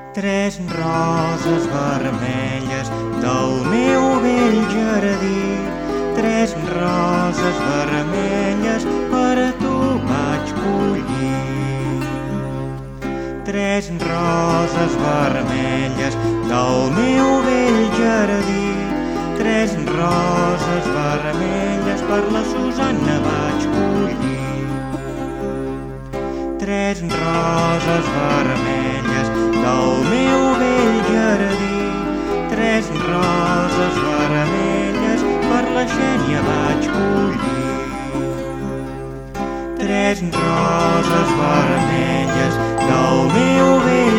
Tres roses vermelles del meu vell jardí. Tres roses vermelles per a tu vaig collir. Tres roses vermelles del meu vell jardí. Tres roses vermelles per la Susanna vaig collir. Tres roses vermelles del meu vell jardí. Tres roses vermelles per la Xènia vaig collir. Tres roses vermelles del meu vell